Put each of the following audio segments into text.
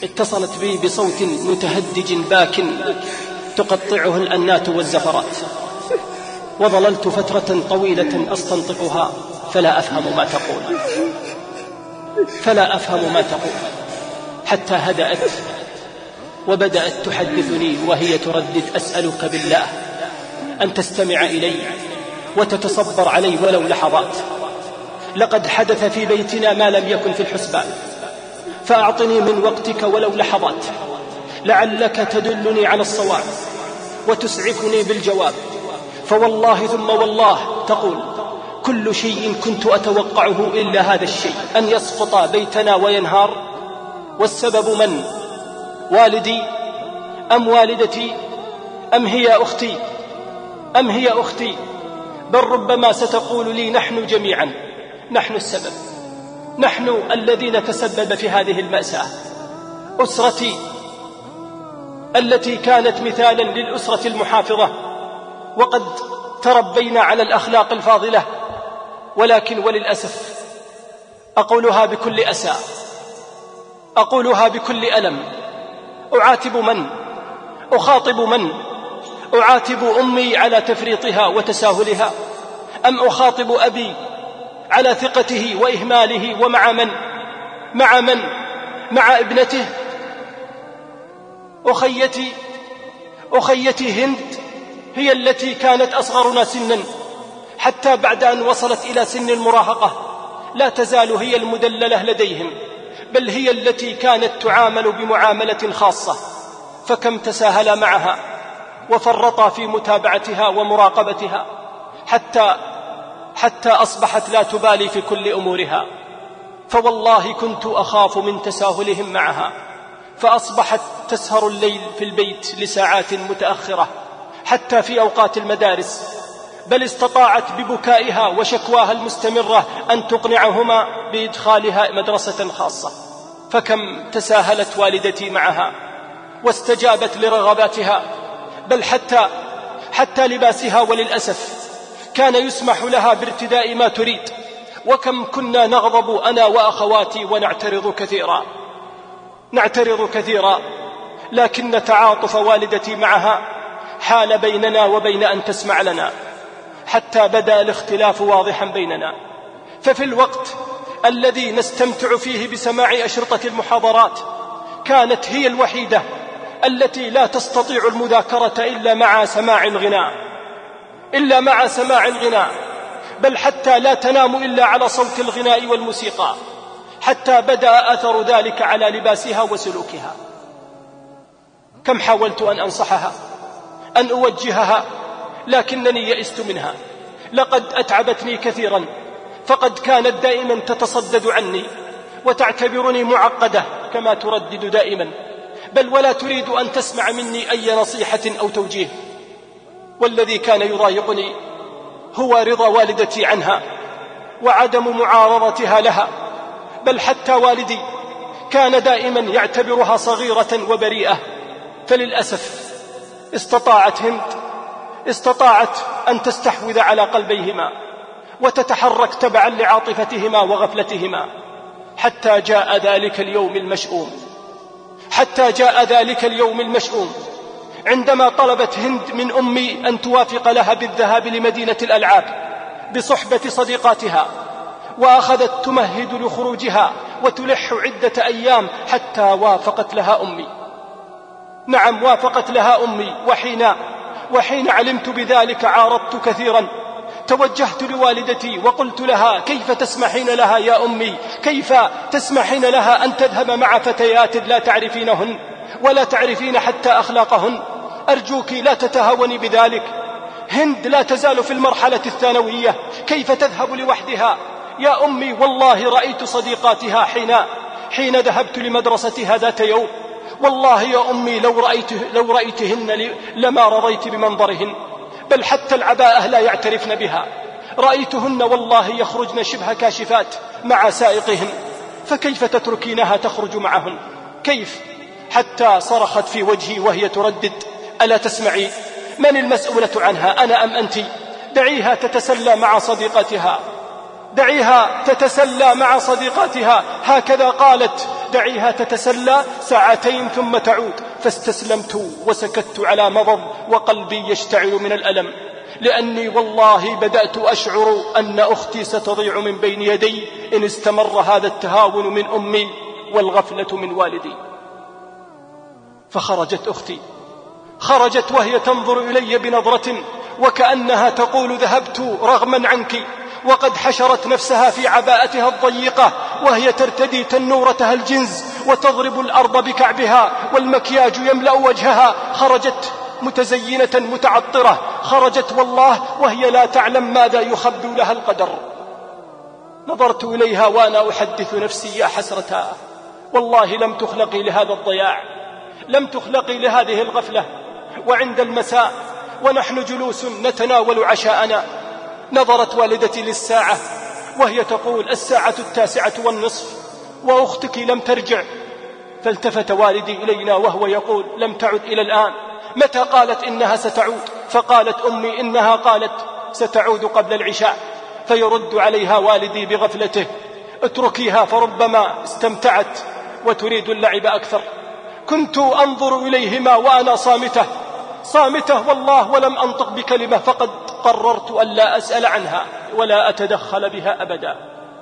اتصلت بي بصوت متهدج باك تقطعه الأنات والزفرات، وظللت فترة طويلة أستنطقها فلا أفهم ما تقول حتى هدأت وبدأت تحدثني وهي تردد: أسألك بالله أن تستمع إلي وتتصبر علي ولو لحظات، لقد حدث في بيتنا ما لم يكن في الحسبان، فأعطني من وقتك ولو لحظات، لعلك تدلني على الصواب وتسعفني بالجواب. فوالله ثم والله تقول: كل شيء كنت أتوقعه إلا هذا الشيء، أن يسقط بيتنا وينهار. والسبب من؟ والدي أم والدتي أم هي أختي؟ بل ربما ستقول لي: نحن جميعا، نحن السبب، نحن الذين تسبب في هذه المأساة. أسرتي التي كانت مثالا للأسرة المحافظة، وقد تربينا على الأخلاق الفاضلة، ولكن وللأسف أقولها بكل أسى، أقولها بكل ألم. أعاتب من؟ أخاطب من؟ أعاتب أمي على تفريطها وتساهلها، أم أخاطب أبي على ثقته وإهماله؟ ومع من؟ مع ابنته. أخيتي هند هي التي كانت أصغرنا سنا، حتى بعد أن وصلت إلى سن المراهقة لا تزال هي المدللة لديهم، بل هي التي كانت تعامل بمعاملة خاصة، فكم تساهل معها وفرطا في متابعتها ومراقبتها حتى أصبحت لا تبالي في كل أمورها. فوالله كنت أخاف من تساهلهم معها، فأصبحت تسهر الليل في البيت لساعات متأخرة حتى في أوقات المدارس، بل استطاعت ببكائها وشكواها المستمرة أن تقنعهما بإدخالها مدرسة خاصة. فكم تساهلت والدتي معها واستجابت لرغباتها، بل حتى لباسها وللأسف كان يسمح لها بارتداء ما تريد. وكم كنا نغضب أنا وأخواتي ونعترض كثيرا، لكن تعاطف والدتي معها حال بيننا وبين أن تسمع لنا، حتى بدأ الاختلاف واضحا بيننا. ففي الوقت الذي نستمتع فيه بسماع أشرطة المحاضرات كانت هي الوحيدة التي لا تستطيع المذاكرة إلا مع سماع الغناء، بل حتى لا تنام إلا على صوت الغناء والموسيقى، حتى بدأ أثر ذلك على لباسها وسلوكها. كم حاولت أن أنصحها، أن أوجهها، لكنني يئست منها. لقد أتعبتني كثيرا، فقد كانت دائما تتصدد عني وتعتبرني معقدة كما تردد دائما، بل ولا تريد أن تسمع مني أي نصيحة أو توجيه. والذي كان يضايقني هو رضا والدتي عنها وعدم معارضتها لها، بل حتى والدي كان دائما يعتبرها صغيرة وبريئة. فللأسف استطاعت أن تستحوذ على قلبيهما وتتحرك تبعا لعاطفتهما وغفلتهما، حتى جاء ذلك اليوم المشؤوم عندما طلبت هند من أمي أن توافق لها بالذهاب لمدينة الألعاب بصحبة صديقاتها، وأخذت تمهد لخروجها وتلح عدة أيام حتى وافقت لها أمي. نعم، وافقت لها أمي. وحين علمت بذلك عارضت كثيرا، توجهت لوالدتي وقلت لها: كيف تسمحين لها يا أمي؟ كيف تسمحين لها أن تذهب مع فتيات لا تعرفينهن ولا تعرفين حتى أخلاقهن؟ أرجوك لا تتهاوني بذلك. هند لا تزال في المرحلة الثانوية، كيف تذهب لوحدها؟ يا أمي والله رأيت صديقاتها حين ذهبت لمدرستها ذات يوم، والله يا أمي لو رأيتهن لما رضيت بمنظرهن، بل حتى العباءة لا يعترفن بها. رأيتهن والله يخرجن شبه كاشفات مع سائقهن، فكيف تتركينها تخرج معهن؟ كيف؟ حتى صرخت في وجهي وهي تردد: ألا تسمعي؟ من المسؤولة عنها، أنا أم أنت؟ دعيها تتسلى مع صديقتها. دعيها تتسلى مع صديقاتها، هكذا قالت: دعيها تتسلى ساعتين ثم تعود. فاستسلمت وسكت على مضض وقلبي يشتعل من الألم، لأني والله بدأت أشعر أن أختي ستضيع من بين يدي إن استمر هذا التهاون من أمي والغفلة من والدي. فخرجت أختي، خرجت وهي تنظر إلي بنظرة وكأنها تقول: ذهبت رغما عنك، وقد حشرت نفسها في عباءتها الضيقة وهي ترتدي تنورتها الجنز وتضرب الأرض بكعبها والمكياج يملأ وجهها. خرجت متزينة متعطرة، خرجت والله وهي لا تعلم ماذا يخبئ لها القدر. نظرت إليها وأنا أحدث نفسي: يا حسرتها، والله لم تخلقي لهذا الضياع، لم تخلقي لهذه الغفلة. وعند المساء ونحن جلوس نتناول عشاءنا، نظرت والدتي للساعة وهي تقول: 9:09 وأختك لم ترجع. فالتفت والدي إلينا وهو يقول: لم تعد إلى الآن؟ متى قالت إنها ستعود؟ فقالت أمي: إنها قالت ستعود قبل العشاء. فيرد عليها والدي بغفلته: اتركيها فربما استمتعت وتريد اللعب أكثر. كنت أنظر إليهما وأنا صامتة والله، ولم أنطق بكلمة، فقد قررت أن لا أسأل عنها ولا أتدخل بها أبدا.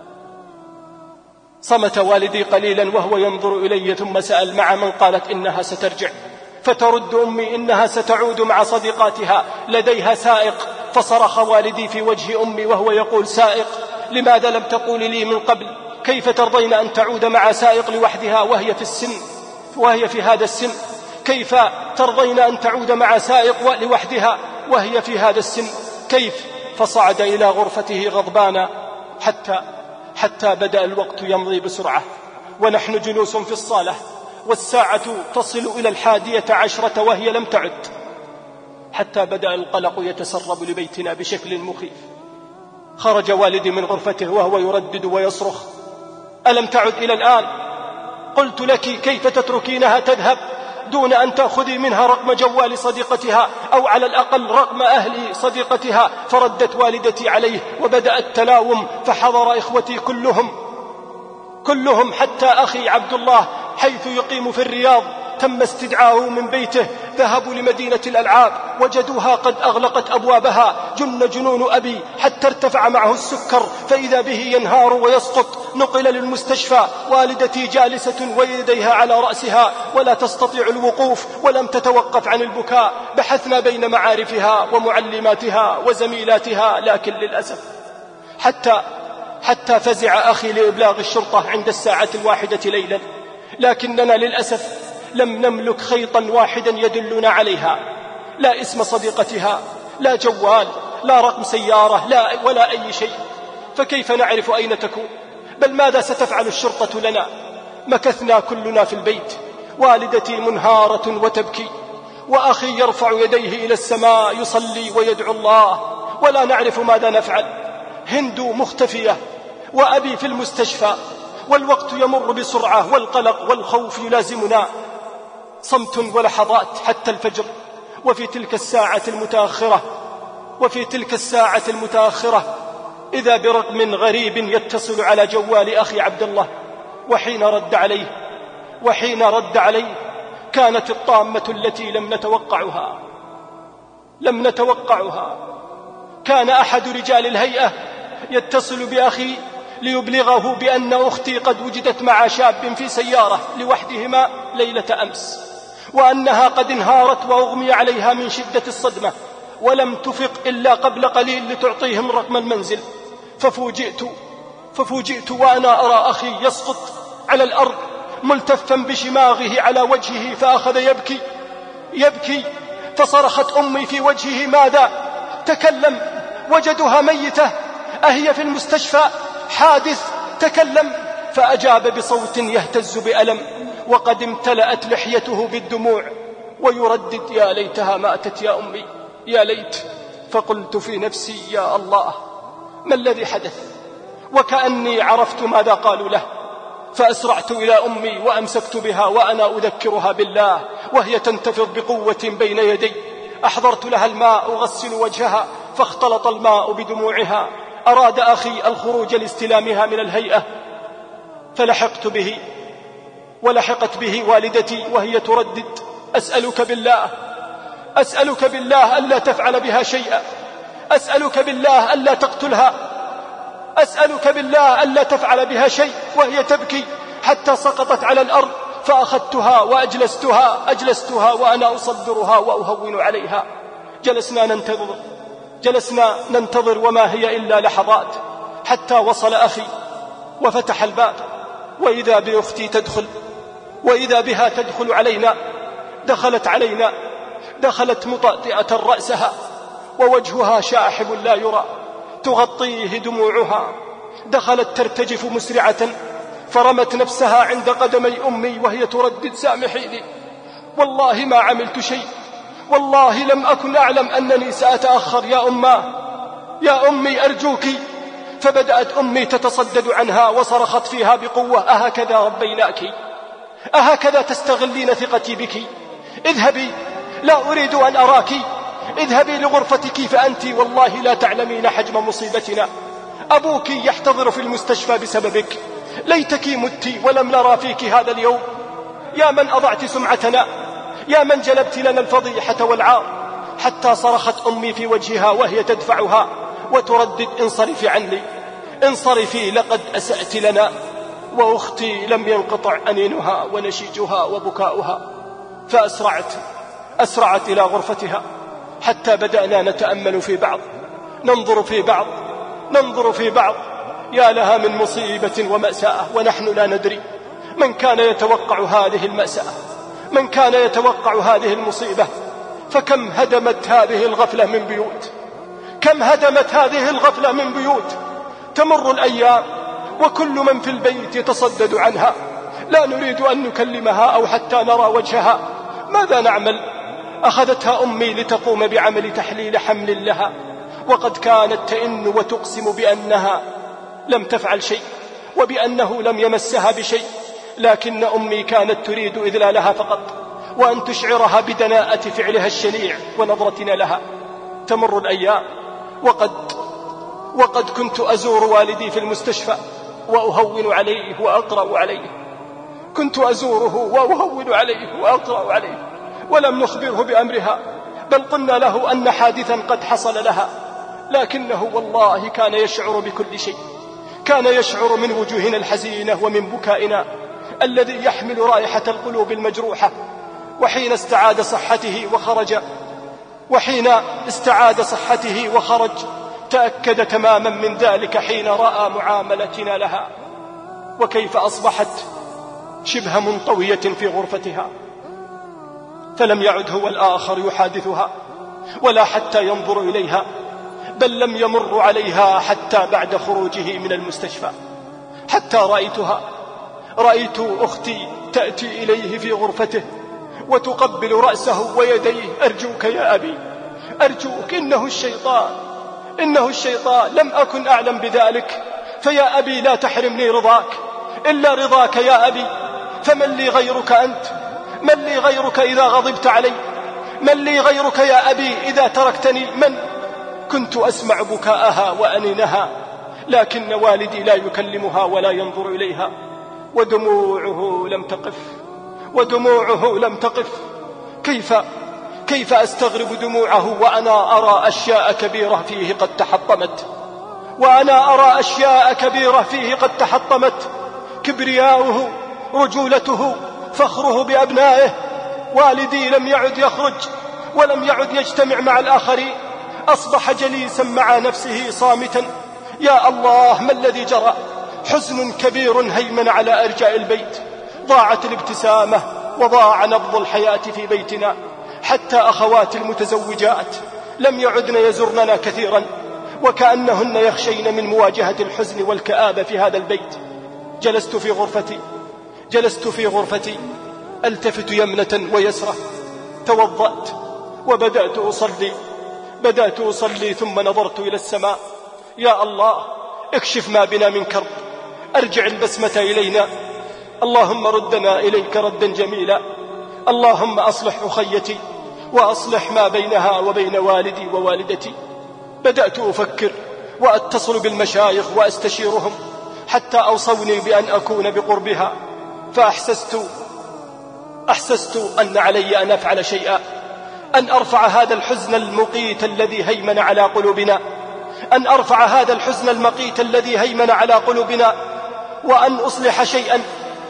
صمت والدي قليلا وهو ينظر إلي، ثم سأل: مع من قالت إنها سترجع؟ فترد أمي: إنها ستعود مع صديقاتها، لديها سائق. فصرخ والدي في وجه أمي وهو يقول: سائق؟ لماذا لم تقول لي من قبل؟ كيف ترضين أن تعود مع سائق لوحدها وهي في هذا السن؟ كيف ترضين أن تعود مع سائق لوحدها وهي في هذا السن؟ كيف؟ فصعد إلى غرفته غضبانا حتى بدأ الوقت يمضي بسرعة، ونحن جلوس في الصالة والساعة تصل إلى 11 وهي لم تعد، حتى بدأ القلق يتسرب لبيتنا بشكل مخيف. خرج والدي من غرفته وهو يردد ويصرخ: ألم تعد إلى الآن؟ قلت لك كيف تتركينها تذهب دون أن تأخذي منها رقم جوال صديقتها أو على الأقل رقم أهل صديقتها؟ فردت والدتي عليه وبدأ التلاوم، فحضر إخوتي كلهم حتى أخي عبد الله حيث يقيم في الرياض، تم استدعاؤه من بيته. ذهبوا لمدينة الألعاب وجدوها قد أغلقت أبوابها. جن جنون أبي حتى ارتفع معه السكر فإذا به ينهار ويسقط. نقل للمستشفى، والدتي جالسة ويديها على رأسها ولا تستطيع الوقوف ولم تتوقف عن البكاء. بحثنا بين معارفها ومعلماتها وزميلاتها، لكن للأسف حتى فزع أخي لإبلاغ الشرطة عند 1:00 ليلا، لكننا للأسف لم نملك خيطا واحدا يدلنا عليها، لا اسم صديقتها، لا جوال، لا رقم سيارة، لا ولا أي شيء. فكيف نعرف أين تكون؟ بل ماذا ستفعل الشرطة لنا؟ مكثنا كلنا في البيت، والدتي منهارة وتبكي، وأخي يرفع يديه إلى السماء يصلي ويدعو الله، ولا نعرف ماذا نفعل. هند مختفية وأبي في المستشفى، والوقت يمر بسرعة والقلق والخوف يلازمنا. صمت ولحظات حتى الفجر. وفي تلك الساعة المتأخرة إذا برقم غريب يتصل على جوال أخي عبد الله، وحين رد عليه كانت الطامة التي لم نتوقعها. كان أحد رجال الهيئة يتصل بأخي ليبلغه بأن أختي قد وجدت مع شاب في سيارة لوحدهما ليلة أمس، وأنها قد انهارت وأغمي عليها من شدة الصدمة، ولم تفق إلا قبل قليل لتعطيهم رقم المنزل. ففوجئت وأنا أرى أخي يسقط على الأرض ملتفا بشماغه على وجهه، فأخذ يبكي. فصرخت أمي في وجهه: ماذا؟ تكلم، وجدها ميتة، أهي في المستشفى؟ حادث، تكلم. فأجاب بصوت يهتز بألم، وقد امتلأت لحيته بالدموع ويردد: يا ليتها ماتت يا أمي، يا ليت. فقلت في نفسي: يا الله، ما الذي حدث؟ وكأني عرفت ماذا قالوا له، فأسرعت إلى أمي وأمسكت بها وأنا أذكرها بالله وهي تنتفض بقوة بين يدي. أحضرت لها الماء أغسل وجهها، فاختلط الماء بدموعها. أراد أخي الخروج لاستلامها من الهيئة، فلحقت به ولحقت به والدتي وهي تردد: أسألك بالله ألا تفعل بها شيئا، أسألك بالله ألا تقتلها، أسألك بالله ألا تفعل بها شيء، وهي تبكي حتى سقطت على الأرض، فأخذتها وأجلستها وأنا أصبرها وأهون عليها. جلسنا ننتظر وما هي إلا لحظات، حتى وصل أخي وفتح الباب، وإذا بأختي تدخل، وإذا بها تدخل علينا. دخلت مطأطئة رأسها ووجهها شاحب لا يرى، تغطيه دموعها. دخلت ترتجف مسرعة، فرمت نفسها عند قدمي أمي وهي تردد: سامحيني، والله ما عملت شيء، والله لم أكن أعلم أنني سأتأخر يا أمي أرجوك. فبدأت أمي تتصدد عنها وصرخت فيها بقوة: أهكذا ربيناك؟ أهكذا تستغلين ثقتي بك؟ اذهبي، لا أريد أن أراك، اذهبي لغرفتك، فأنت والله لا تعلمين حجم مصيبتنا. أبوك يحتضر في المستشفى بسببك، ليتك مت ولم نرى فيك هذا اليوم. يا من أضعت سمعتنا، يا من جلبت لنا الفضيحة والعار. حتى صرخت أمي في وجهها وهي تدفعها وتردد: انصرفي عني، انصرفي، لقد أسأت لنا. وأختي لم ينقطع أنينها ونشيجها وبكاؤها، فأسرعت إلى غرفتها، حتى بدأنا نتأمل في بعض، ننظر في بعض. يا لها من مصيبة ومأساة ونحن لا ندري. من كان يتوقع هذه المأساة؟ من كان يتوقع هذه المصيبة؟ فكم هدمت هذه الغفلة من بيوت، كم هدمت هذه الغفلة من بيوت. تمر الأيام وكل من في البيت يتصدد عنها، لا نريد أن نكلمها أو حتى نرى وجهها. ماذا نعمل؟ أخذتها أمي لتقوم بعمل تحليل حمل لها، وقد كانت تئن وتقسم بأنها لم تفعل شيء وبأنه لم يمسها بشيء، لكن أمي كانت تريد إذلالها فقط، وأن تشعرها بدناءة فعلها الشنيع ونظرتنا لها. تمر الأيام وقد كنت أزور والدي في المستشفى وأهون عليه وأقرأ عليه، كنت أزوره وأهون عليه وأقرأ عليه، ولم نخبره بأمرها، بل قلنا له أن حادثا قد حصل لها، لكنه والله كان يشعر بكل شيء، كان يشعر من وجوهنا الحزينة ومن بكائنا الذي يحمل رائحة القلوب المجروحة. وحين استعاد صحته وخرج تأكد تماما من ذلك حين رأى معاملتنا لها، وكيف أصبحت شبه منطوية في غرفتها. فلم يعد هو الآخر يحادثها ولا حتى ينظر إليها، بل لم يمر عليها حتى بعد خروجه من المستشفى، حتى رأيت أختي تأتي إليه في غرفته وتقبل رأسه ويديه: أرجوك يا أبي، أرجوك، إنه الشيطان، لم أكن أعلم بذلك، فيا أبي لا تحرمني رضاك إلا رضاك يا أبي، فمن لي غيرك أنت؟ من لي غيرك إذا غضبت علي؟ من لي غيرك يا أبي إذا تركتني؟ كنت أسمع بكاءها وأنينها، لكن والدي لا يكلمها ولا ينظر إليها، ودموعه لم تقف. كيف أستغرب دموعه وأنا أرى أشياء كبيرة فيه قد تحطمت، كبرياؤه، رجولته، فخره بأبنائه. والدي لم يعد يخرج ولم يعد يجتمع مع الآخرين، أصبح جليسا مع نفسه صامتا. يا الله، ما الذي جرى؟ حزن كبير هيمن على أرجاء البيت، ضاعت الابتسامة وضاع نبض الحياة في بيتنا، حتى أخوات المتزوجات لم يعدن يزرننا كثيرا، وكأنهن يخشين من مواجهة الحزن والكآبة في هذا البيت. جلست في غرفتي ألتفت يمنة ويسرة، توضأت وبدأت أصلي، ثم نظرت إلى السماء: يا الله، اكشف ما بنا من كرب، أرجع البسمة إلينا، اللهم ردنا إليك ردا جميلا، اللهم أصلح أخيتي وأصلح ما بينها وبين والدي ووالدتي. بدأت أفكر وأتصل بالمشايخ وأستشيرهم حتى أوصوني بأن أكون بقربها. فأحسست أن علي أن أفعل شيئا، أن أرفع هذا الحزن المقيت الذي هيمن على قلوبنا، أن أرفع هذا الحزن المقيت الذي هيمن على قلوبنا، وأن أصلح شيئا.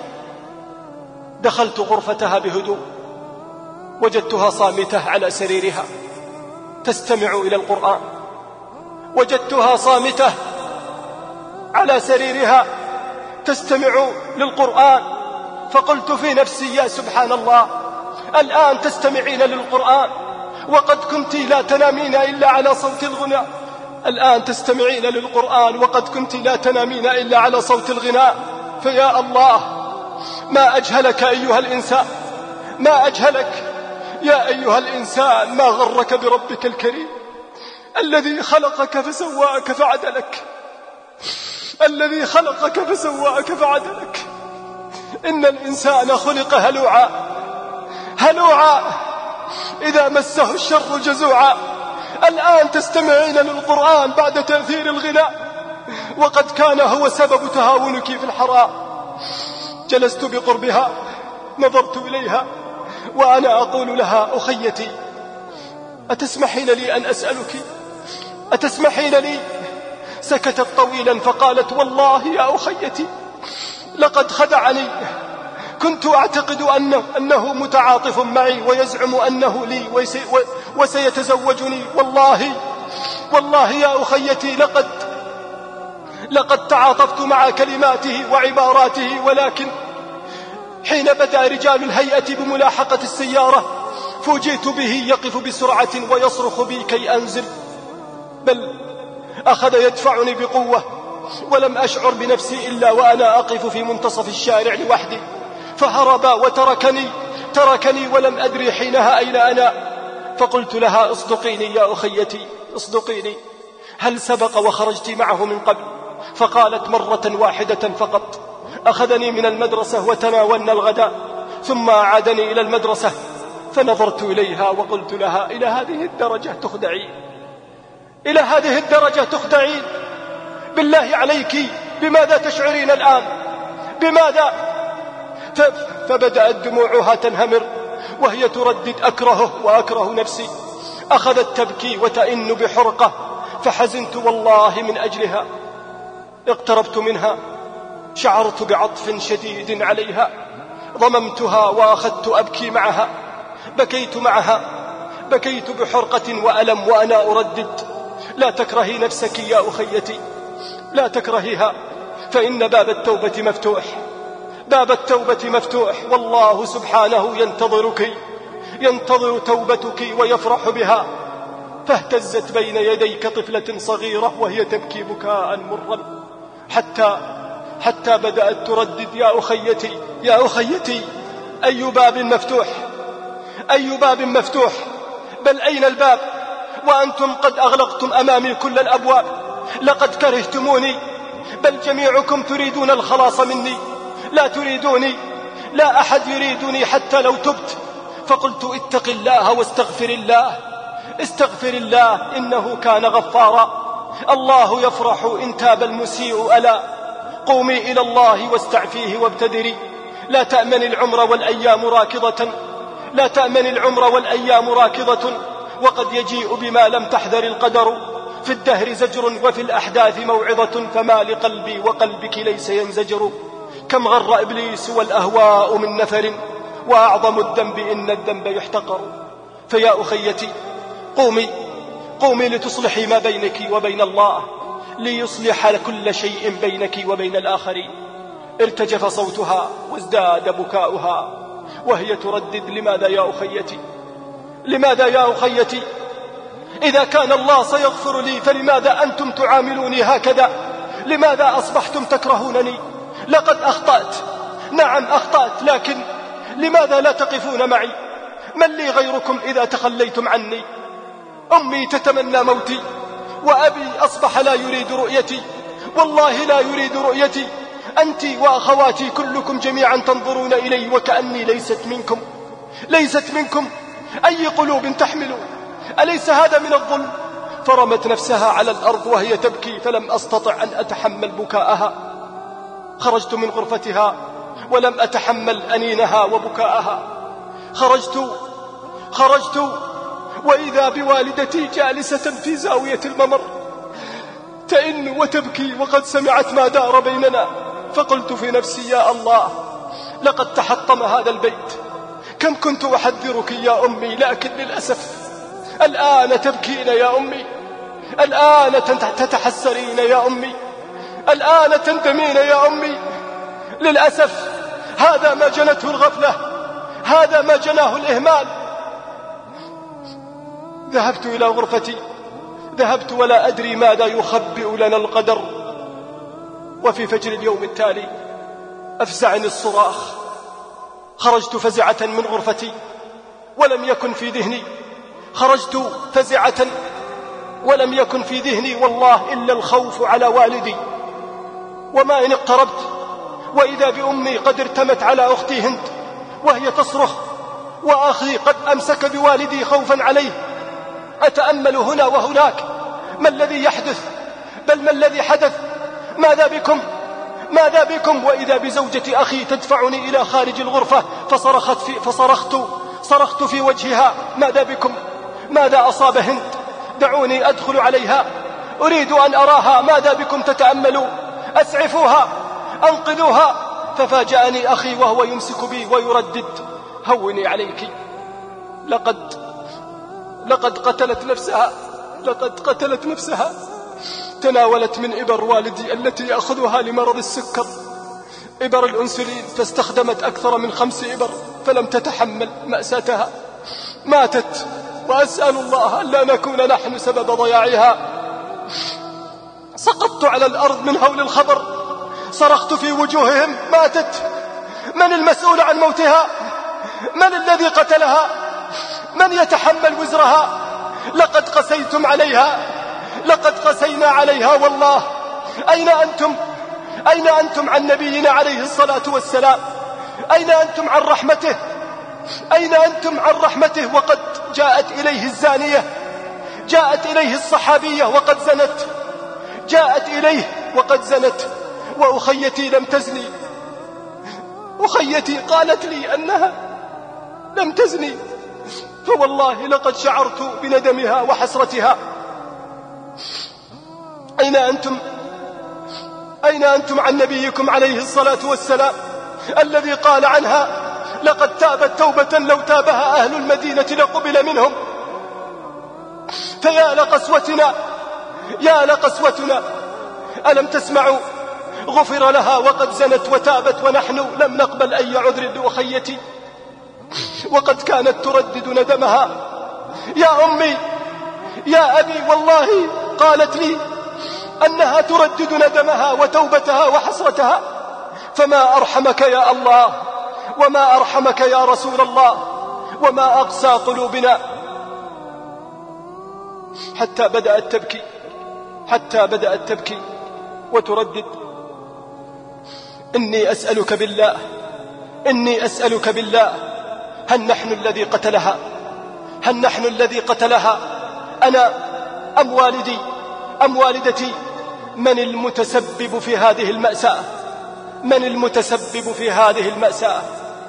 دخلت غرفتها بهدوء، وجدتها صامتة على سريرها تستمع إلى القرآن، وجدتها صامتة على سريرها تستمع للقرآن. فقلت في نفسي: يا سبحان الله، الآن تستمعين للقرآن وقد كنت لا تنامين إلا على صوت الغناء. الآن تستمعين للقرآن وقد كنت لا تنامين إلا على صوت الغناء. فيا الله، ما أجهلك أيها الإنسان، ما أجهلك يا أيها الإنسان، ما غرك بربك الكريم الذي خلقك فسواك فعدلك، الذي خلقك فسواك فعدلك. إن الإنسان خلق هلوعا، هلوعا إذا مسه الشر جزوعا. الآن تستمعين للقرآن بعد تأثير الغناء، وقد كان هو سبب تهاونك في الحرام. جلست بقربها، نظرت إليها وأنا أقول لها: أخيتي، أتسمحين لي أن أسألك؟ أتسمحين لي؟ سكتت طويلا فقالت: والله يا أخيتي لقد خدعني، كنت أعتقد أنه متعاطف معي ويزعم أنه لي وسيتزوجني. والله يا أخيتي لقد تعاطفت مع كلماته وعباراته، ولكن حين بدأ رجال الهيئة بملاحقة السيارة فوجئت به يقف بسرعة ويصرخ بي كي أنزل، بل أخذ يدفعني بقوة، ولم أشعر بنفسي إلا وأنا أقف في منتصف الشارع لوحدي. فهرب وتركني ولم أدري حينها أين أنا. فقلت لها: اصدقيني يا أخيتي، اصدقيني، هل سبق وخرجت معه من قبل؟ فقالت: مرة واحدة فقط، أخذني من المدرسة وتناولنا الغداء ثم أعادني إلى المدرسة. فنظرت إليها وقلت لها: إلى هذه الدرجة تخدعين؟ إلى هذه الدرجة تخدعين؟ بالله عليك بماذا تشعرين الآن؟ بماذا؟ فبدأت دموعها تنهمر وهي تردد: أكرهه وأكره نفسي. أخذت تبكي وتئن بحرقة، فحزنت والله من أجلها. اقتربت منها، شعرت بعطف شديد عليها، ضممتها وأخذت أبكي معها، بكيت معها، بكيت بحرقة وألم وأنا أردد: لا تكرهي نفسك يا أخيتي، لا تكرهيها، فإن باب التوبة مفتوح، باب التوبة مفتوح، والله سبحانه ينتظر توبتك ويفرح بها. فاهتزت بين يديك طفلة صغيرة وهي تبكي بكاء مرا، حتى بدأت تردد: يا أخيتي، يا أخيتي، أي باب مفتوح، أي باب مفتوح، بل أين الباب وأنتم قد أغلقتم أمامي كل الأبواب؟ لقد كرهتموني، بل جميعكم تريدون الخلاص مني، لا تريدوني، لا أحد يريدني حتى لو تبت. فقلت: اتق الله واستغفر الله، استغفر الله، إنه كان غفارا، الله يفرح إن تاب المسيء. ألا قومي إلى الله واستعفيه وابتدري، لا تأمن العمر والأيام راكضة، لا تأمن العمر والأيام راكضة، وقد يجيء بما لم تحذر القدر. في الدهر زجر وفي الأحداث موعظة، فما لقلبي وقلبك ليس ينزجر. كم غر إبليس والأهواء من نفر، وأعظم الذنب إن الذنب يحتقر. فيا أخيتي، قومي لتصلحي ما بينك وبين الله، ليصلح كل شيء بينك وبين الآخرين. ارتجف صوتها وازداد بكاؤها وهي تردد: لماذا يا أخيتي، لماذا يا أخيتي؟ إذا كان الله سيغفر لي فلماذا أنتم تعاملوني هكذا؟ لماذا أصبحتم تكرهونني؟ لقد أخطأت، نعم أخطأت، لكن لماذا لا تقفون معي؟ من لي غيركم إذا تخليتم عني؟ أمي تتمنى موتي، وأبي أصبح لا يريد رؤيتي، والله لا يريد رؤيتي. أنت وأخواتي كلكم جميعا تنظرون إلي وكأني ليست منكم. أي قلوب تحملون؟ أليس هذا من الظلم؟ فرمت نفسها على الأرض وهي تبكي، فلم أستطع أن أتحمل بكاءها. خرجت من غرفتها ولم أتحمل أنينها وبكاءها. خرجت وإذا بوالدتي جالسة في زاوية الممر تئن وتبكي وقد سمعت ما دار بيننا. فقلت في نفسي: يا الله، لقد تحطم هذا البيت، كم كنت أحذرك يا أمي، لكن للأسف الآن تبكين يا أمي، الآن تتحسرين يا أمي، الآن تندمين يا أمي. للأسف هذا ما جنته الغفلة، هذا ما جناه الإهمال. ذهبت إلى غرفتي، ذهبت ولا أدري ماذا يخبئ لنا القدر. وفي فجر اليوم التالي أفزعني الصراخ. خرجت فزعة من غرفتي ولم يكن في ذهني، خرجت فزعة ولم يكن في ذهني والله إلا الخوف على والدي. وما إن اقتربت وإذا بأمي قد ارتمت على أختي هند وهي تصرخ، وأخي قد أمسك بوالدي خوفا عليه. أتأمل هنا وهناك ما الذي يحدث، بل ما الذي حدث، ماذا بكم، ماذا بكم؟ وإذا بزوجة أخي تدفعني إلى خارج الغرفة فصرخت في وجهها: ماذا بكم، ماذا أصاب هند؟ دعوني أدخل عليها، أريد أن أراها، ماذا بكم تتأملوا؟ أسعفوها، أنقذوها. ففاجأني أخي وهو يمسك بي ويردد: هوني عليك، لقد قتلت نفسها، لقد قتلت نفسها. تناولت من إبر والدي التي يأخذها لمرض السكر، إبر الأنسولين، فاستخدمت أكثر من 5 إبر فلم تتحمل مأساتها، ماتت. وأسأل الله ألا نكون نحن سبب ضياعها. سقطت على الأرض من هول الخبر، صرخت في وجوههم: ماتت. من المسؤول عن موتها؟ من الذي قتلها؟ من يتحمل وزرها؟ لقد قسيتم عليها، لقد قسينا عليها والله. أين أنتم؟ أين أنتم عن نبينا عليه الصلاة والسلام؟ أين أنتم عن رحمته؟ أين أنتم عن رحمته؟ وقد جاءت إليه الزانية، جاءت إليه الصحابية وقد زنت، جاءت إليه وقد زنت. وأخيتي لم تزني، أخيتي قالت لي أنها لم تزني، فوالله لقد شعرت بندمها وحسرتها. أين أنتم؟ أين أنتم عن نبيكم عليه الصلاة والسلام الذي قال عنها: لقد تابت توبة لو تابها أهل المدينة لقبل منهم. فيا لقسوتنا، يا لقسوتنا. ألم تسمعوا؟ غفر لها وقد زنت وتابت ونحن لم نقبل أي عذر لأخيتي، وقد كانت تردد ندمها. يا أمي، يا أبي، والله قالت لي أنها تردد ندمها وتوبتها وحسرتها. فما أرحمك يا الله، وما أرحمك يا رسول الله، وما أقسى قلوبنا. حتى بدأت تبكي وتردد: إني أسألك بالله، إني أسألك بالله، هل نحن الذي قتلها؟ هل نحن الذي قتلها؟ أنا أم والدي أم والدتي؟ من المتسبب في هذه المأساة؟ من المتسبب في هذه المأساة؟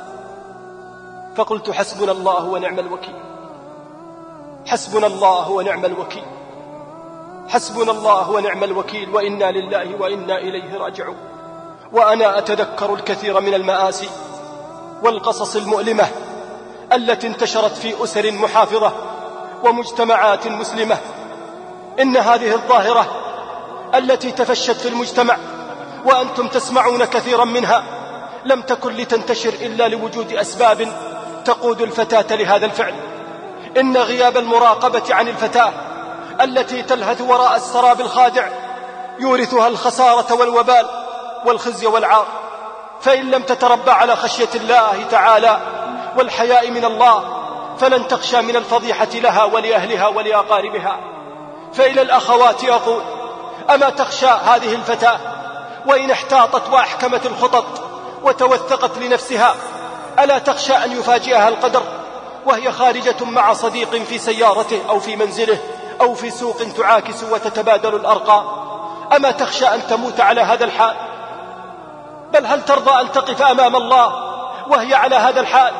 فقلت: حسبنا الله ونعم الوكيل، حسبنا الله ونعم الوكيل، حسبنا الله ونعم الوكيل، وإنا لله وإنا إليه راجعون. وأنا أتذكر الكثير من المآسي والقصص المؤلمة التي انتشرت في أسر محافظة ومجتمعات مسلمة. إن هذه الظاهرة التي تفشت في المجتمع وأنتم تسمعون كثيرا منها لم تكن لتنتشر إلا لوجود أسباب تقود الفتاة لهذا الفعل. إن غياب المراقبة عن الفتاة التي تلهث وراء السراب الخادع يورثها الخسارة والوبال والخزي والعار. فإن لم تتربى على خشية الله تعالى والحياء من الله فلن تخشى من الفضيحة لها ولأهلها ولأقاربها. فإلى الأخوات أقول: أما تخشى هذه الفتاة وإن احتاطت وأحكمت الخطط وتوثقت لنفسها، ألا تخشى أن يفاجئها القدر وهي خارجة مع صديق في سيارته أو في منزله أو في سوق تعاكس وتتبادل الأرقام؟ أما تخشى أن تموت على هذا الحال؟ بل هل ترضى أن تقف أمام الله وهي على هذا الحال؟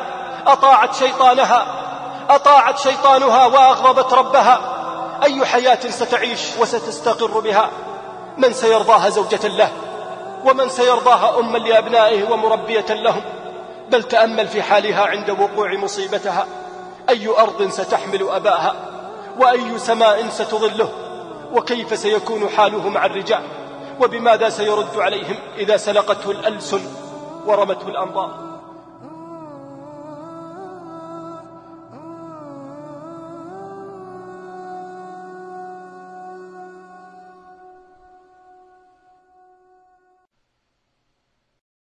أطاعت شيطانها وأغضبت ربها. أي حياة ستعيش وستستقر بها؟ من سيرضاها زوجة له؟ ومن سيرضاها أما لأبنائه ومربية لهم؟ بل تأمل في حالها عند وقوع مصيبتها. أي أرض ستحمل أباها؟ وأي سماء ستظله؟ وكيف سيكون حاله مع الرجال؟ وبماذا سيرد عليهم إذا سلقته الألسن ورمته الأنظار؟